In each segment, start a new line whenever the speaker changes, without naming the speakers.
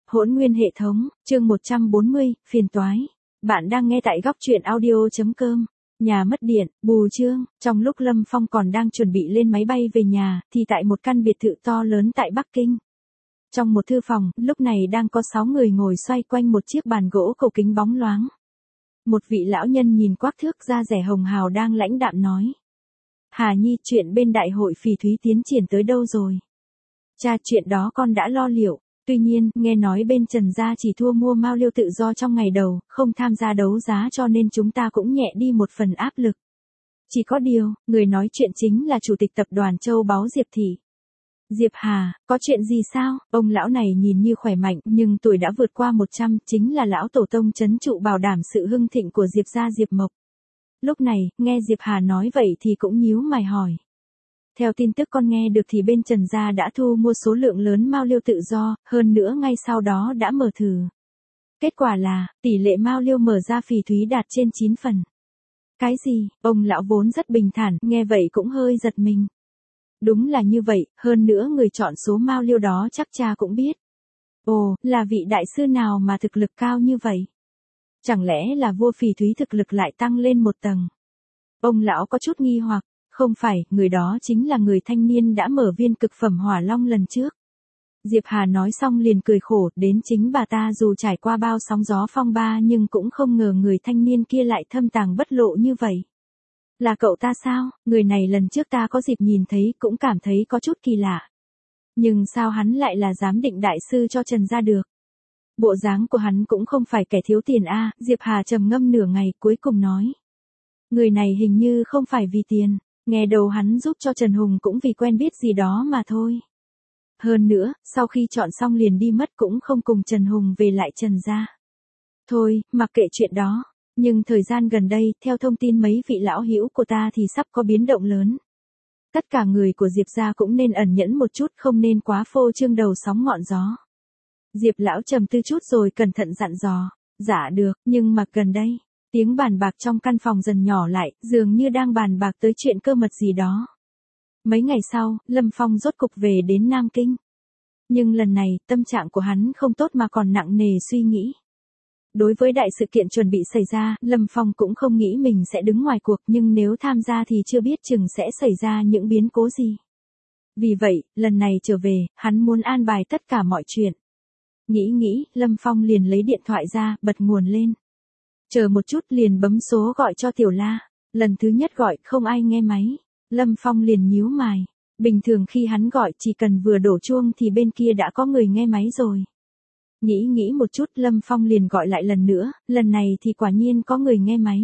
Hỗn nguyên hệ thống, chương 140, phiền toái. Bạn đang nghe tại góc truyện audio.com. Nhà mất điện, bù chương, trong lúc Lâm Phong còn đang chuẩn bị lên máy bay về nhà, thì tại một căn biệt thự to lớn tại Bắc Kinh. Trong một thư phòng, lúc này đang có 6 người ngồi xoay quanh một chiếc bàn gỗ cầu kính bóng loáng. Một vị lão nhân nhìn quắc thước da dẻ hồng hào đang lãnh đạm nói. Hà Nhi, chuyện bên đại hội phỉ thúy tiến triển tới đâu rồi? Cha, chuyện đó con đã lo liệu. Tuy nhiên, nghe nói bên Trần gia chỉ thua mua Mao Liêu tự do trong ngày đầu, không tham gia đấu giá cho nên chúng ta cũng nhẹ đi một phần áp lực. Chỉ có điều, người nói chuyện chính là chủ tịch tập đoàn Châu Báu Diệp Thị. Diệp Hà, có chuyện gì sao? Ông lão này nhìn như khỏe mạnh nhưng tuổi đã vượt qua 100, chính là lão tổ tông trấn trụ bảo đảm sự hưng thịnh của Diệp gia Diệp Mộc. Lúc này, nghe Diệp Hà nói vậy thì cũng nhíu mày hỏi. Theo tin tức con nghe được thì bên Trần gia đã thu mua số lượng lớn Mao Liêu tự do, hơn nữa ngay sau đó đã mở thử. Kết quả là, tỷ lệ Mao Liêu mở ra phỉ thúy đạt trên 9 phần. Cái gì? Ông lão vốn rất bình thản, nghe vậy cũng hơi giật mình. Đúng là như vậy, hơn nữa người chọn số Mao Liêu đó chắc cha cũng biết. Ồ, là vị đại sư nào mà thực lực cao như vậy? Chẳng lẽ là vua phỉ thúy thực lực lại tăng lên một tầng? Ông lão có chút nghi hoặc. Không phải, người đó chính là người thanh niên đã mở viên cực phẩm hỏa long lần trước. Diệp Hà nói xong liền cười khổ, đến chính bà ta dù trải qua bao sóng gió phong ba nhưng cũng không ngờ người thanh niên kia lại thâm tàng bất lộ như vậy. Là cậu ta sao? Người này lần trước ta có dịp nhìn thấy cũng cảm thấy có chút kỳ lạ. Nhưng sao hắn lại là giám định đại sư cho Trần gia được? Bộ dáng của hắn cũng không phải kẻ thiếu tiền a. Diệp Hà trầm ngâm nửa ngày cuối cùng nói. Người này hình như không phải vì tiền. Nghe đầu hắn giúp cho Trần Hùng cũng vì quen biết gì đó mà thôi. Hơn nữa, sau khi chọn xong liền đi mất cũng không cùng Trần Hùng về lại Trần gia. Thôi, mặc kệ chuyện đó. Nhưng thời gian gần đây, theo thông tin mấy vị lão hữu của ta thì sắp có biến động lớn. Tất cả người của Diệp gia cũng nên ẩn nhẫn một chút, không nên quá phô trương đầu sóng ngọn gió. Diệp lão trầm tư chút rồi cẩn thận dặn dò. Dạ được, nhưng mà gần đây. Tiếng bàn bạc trong căn phòng dần nhỏ lại, dường như đang bàn bạc tới chuyện cơ mật gì đó. Mấy ngày sau, Lâm Phong rốt cục về đến Nam Kinh. Nhưng lần này, tâm trạng của hắn không tốt mà còn nặng nề suy nghĩ. Đối với đại sự kiện chuẩn bị xảy ra, Lâm Phong cũng không nghĩ mình sẽ đứng ngoài cuộc, nhưng nếu tham gia thì chưa biết chừng sẽ xảy ra những biến cố gì. Vì vậy, lần này trở về, hắn muốn an bài tất cả mọi chuyện. Nghĩ, Lâm Phong liền lấy điện thoại ra, bật nguồn lên. Chờ một chút liền bấm số gọi cho Tiểu La. Lần thứ nhất gọi không ai nghe máy. Lâm Phong liền nhíu mày. Bình thường khi hắn gọi chỉ cần vừa đổ chuông thì bên kia đã có người nghe máy rồi. Nghĩ một chút Lâm Phong liền gọi lại lần nữa, lần này thì quả nhiên có người nghe máy.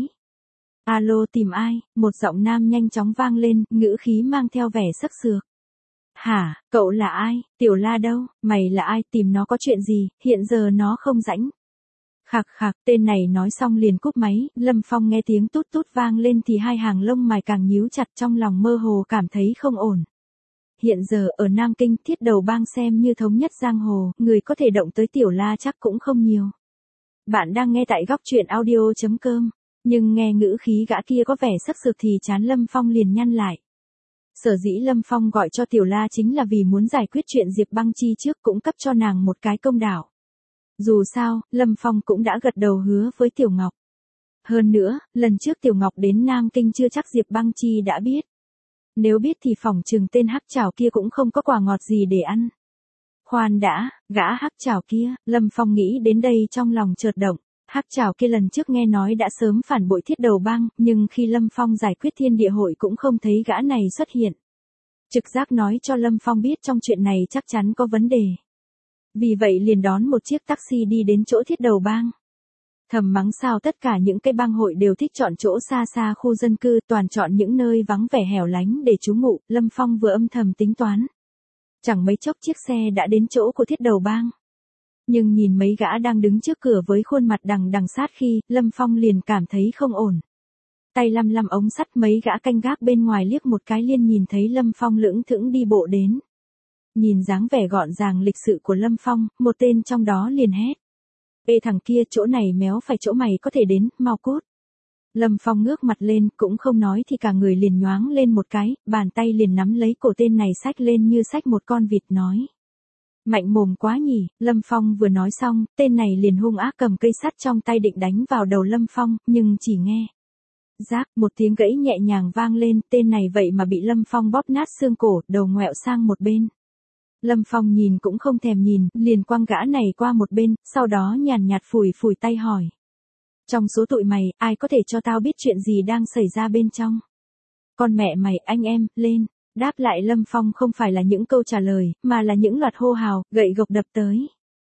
Alo, tìm ai? Một giọng nam nhanh chóng vang lên, ngữ khí mang theo vẻ sắc sược. Hả, cậu là ai? Tiểu La đâu? Mày là ai? Tìm nó có chuyện gì? Hiện giờ nó không rảnh. Khạc, tên này nói xong liền cúp máy, Lâm Phong nghe tiếng tút tút vang lên thì hai hàng lông mày càng nhíu chặt, trong lòng mơ hồ cảm thấy không ổn. Hiện giờ ở Nam Kinh, Thiết Đầu Bang xem như thống nhất giang hồ, người có thể động tới Tiểu La chắc cũng không nhiều. Bạn đang nghe tại góc truyện audio.com, nhưng nghe ngữ khí gã kia có vẻ sắc sược thì trán Lâm Phong liền nhăn lại. Sở dĩ Lâm Phong gọi cho Tiểu La chính là vì muốn giải quyết chuyện Diệp Băng Chi trước, cũng cấp cho nàng một cái công đạo. Dù sao, Lâm Phong cũng đã gật đầu hứa với Tiểu Ngọc. Hơn nữa, lần trước Tiểu Ngọc đến Nam Kinh chưa chắc Diệp Băng Chi đã biết. Nếu biết thì phỏng chừng tên hắc trảo kia cũng không có quà ngọt gì để ăn. Khoan đã, gã hắc trảo kia, Lâm Phong nghĩ đến đây trong lòng chợt động. Hắc trảo kia lần trước nghe nói đã sớm phản bội Thiết Đầu Bang, nhưng khi Lâm Phong giải quyết Thiên Địa Hội cũng không thấy gã này xuất hiện. Trực giác nói cho Lâm Phong biết trong chuyện này chắc chắn có vấn đề. Vì vậy liền đón một chiếc taxi đi đến chỗ Thiết Đầu Bang. Thầm mắng sao tất cả những cái bang hội đều thích chọn chỗ xa xa khu dân cư, toàn chọn những nơi vắng vẻ hẻo lánh để trú ngụ. Lâm Phong vừa âm thầm tính toán. Chẳng mấy chốc chiếc xe đã đến chỗ của Thiết Đầu Bang. Nhưng nhìn mấy gã đang đứng trước cửa với khuôn mặt đằng sát khi, Lâm Phong liền cảm thấy không ổn. Tay lăm ống sắt, mấy gã canh gác bên ngoài liếc một cái liền nhìn thấy Lâm Phong lững thững đi bộ đến. Nhìn dáng vẻ gọn gàng lịch sự của Lâm Phong, một tên trong đó liền hét. Ê thằng kia, chỗ này méo phải chỗ mày có thể đến, mau cút. Lâm Phong ngước mặt lên, cũng không nói thì cả người liền nhoáng lên một cái, bàn tay liền nắm lấy cổ tên này xách lên như xách một con vịt nói. Mạnh mồm quá nhỉ, Lâm Phong vừa nói xong, tên này liền hung ác cầm cây sắt trong tay định đánh vào đầu Lâm Phong, nhưng chỉ nghe. Rác, một tiếng gãy nhẹ nhàng vang lên, tên này vậy mà bị Lâm Phong bóp nát xương cổ, đầu ngoẹo sang một bên. Lâm Phong nhìn cũng không thèm nhìn, liền quăng gã này qua một bên, sau đó nhàn nhạt phủi phủi tay hỏi. Trong số tụi mày, ai có thể cho tao biết chuyện gì đang xảy ra bên trong? Con mẹ mày, anh em, lên. Đáp lại Lâm Phong không phải là những câu trả lời, mà là những loạt hô hào, gậy gộc đập tới.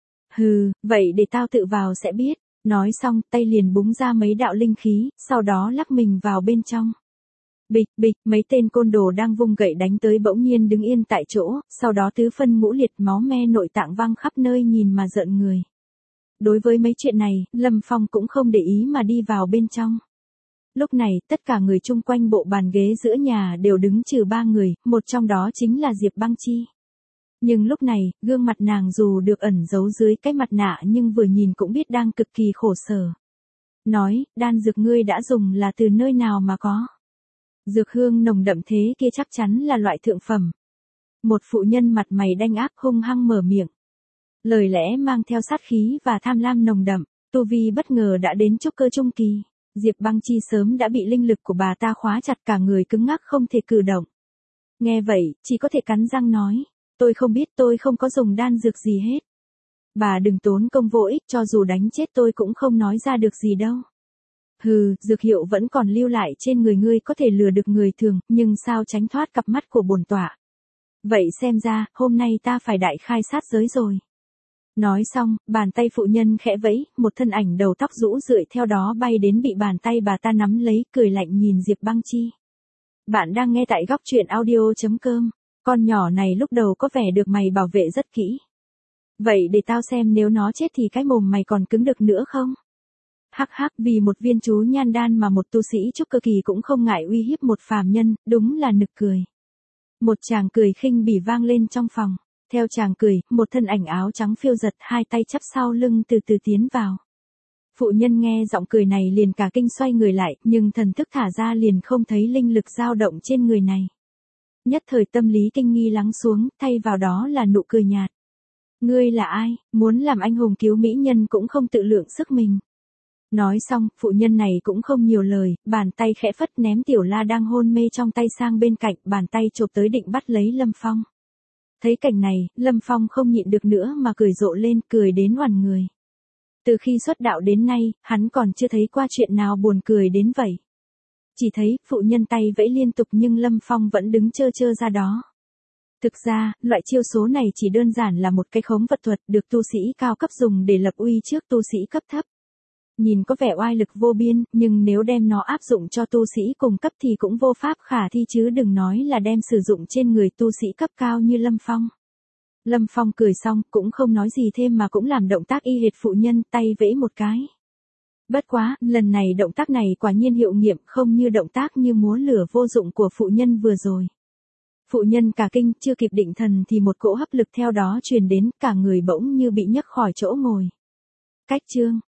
Hừ, vậy để tao tự vào sẽ biết. Nói xong, tay liền búng ra mấy đạo linh khí, sau đó lắc mình vào bên trong. Bịch bịch, mấy tên côn đồ đang vung gậy đánh tới bỗng nhiên đứng yên tại chỗ, sau đó tứ phân ngũ liệt máu me nội tạng văng khắp nơi nhìn mà rợn người. Đối với mấy chuyện này, Lâm Phong cũng không để ý mà đi vào bên trong. Lúc này, tất cả người chung quanh bộ bàn ghế giữa nhà đều đứng trừ 3 người, một trong đó chính là Diệp Băng Chi. Nhưng lúc này, gương mặt nàng dù được ẩn giấu dưới cái mặt nạ nhưng vừa nhìn cũng biết đang cực kỳ khổ sở. Nói, đan dược ngươi đã dùng là từ nơi nào mà có? Dược hương nồng đậm thế kia chắc chắn là loại thượng phẩm. Một phụ nhân mặt mày đanh ác hung hăng mở miệng. Lời lẽ mang theo sát khí và tham lam nồng đậm, tu vi bất ngờ đã đến trúc cơ trung kỳ. Diệp Băng Chi sớm đã bị linh lực của bà ta khóa chặt cả người cứng ngắc không thể cử động. Nghe vậy, chỉ có thể cắn răng nói, tôi không biết, tôi không có dùng đan dược gì hết. Bà đừng tốn công vô ích, cho dù đánh chết tôi cũng không nói ra được gì đâu. Hừ, dược hiệu vẫn còn lưu lại trên người ngươi có thể lừa được người thường, nhưng sao tránh thoát cặp mắt của bổn tọa. Vậy xem ra, hôm nay ta phải đại khai sát giới rồi. Nói xong, bàn tay phụ nhân khẽ vẫy, một thân ảnh đầu tóc rũ rượi theo đó bay đến bị bàn tay bà ta nắm lấy, cười lạnh nhìn Diệp Băng Chi. Bạn đang nghe tại góc truyện audio.com. Con nhỏ này lúc đầu có vẻ được mày bảo vệ rất kỹ. Vậy để tao xem nếu nó chết thì cái mồm mày còn cứng được nữa không? Hắc hắc, vì một viên chú nhan đan mà một tu sĩ trúc cơ kỳ cũng không ngại uy hiếp một phàm nhân, đúng là nực cười. Một tràng cười khinh bỉ vang lên trong phòng. Theo chàng cười, một thân ảnh áo trắng phiêu giật, hai tay chắp sau lưng từ từ tiến vào. Phụ nhân nghe giọng cười này liền cả kinh xoay người lại, nhưng thần thức thả ra liền không thấy linh lực dao động trên người này. Nhất thời tâm lý kinh nghi lắng xuống, thay vào đó là nụ cười nhạt. Ngươi là ai, muốn làm anh hùng cứu mỹ nhân cũng không tự lượng sức mình. Nói xong, phụ nhân này cũng không nhiều lời, bàn tay khẽ phất ném Tiểu La đang hôn mê trong tay sang bên cạnh, bàn tay chộp tới định bắt lấy Lâm Phong. Thấy cảnh này, Lâm Phong không nhịn được nữa mà cười rộ lên, cười đến oằn người. Từ khi xuất đạo đến nay, hắn còn chưa thấy qua chuyện nào buồn cười đến vậy. Chỉ thấy, phụ nhân tay vẫy liên tục nhưng Lâm Phong vẫn đứng trơ trơ ra đó. Thực ra, loại chiêu số này chỉ đơn giản là một cái khống vật thuật được tu sĩ cao cấp dùng để lập uy trước tu sĩ cấp thấp. Nhìn có vẻ oai lực vô biên, nhưng nếu đem nó áp dụng cho tu sĩ cùng cấp thì cũng vô pháp khả thi chứ đừng nói là đem sử dụng trên người tu sĩ cấp cao như Lâm Phong. Lâm Phong cười xong, cũng không nói gì thêm mà cũng làm động tác y hệt phụ nhân, tay vẫy một cái. Bất quá, lần này động tác này quả nhiên hiệu nghiệm, không như động tác như múa lửa vô dụng của phụ nhân vừa rồi. Phụ nhân cả kinh, chưa kịp định thần thì một cỗ hấp lực theo đó truyền đến, cả người bỗng như bị nhấc khỏi chỗ ngồi. Cách chương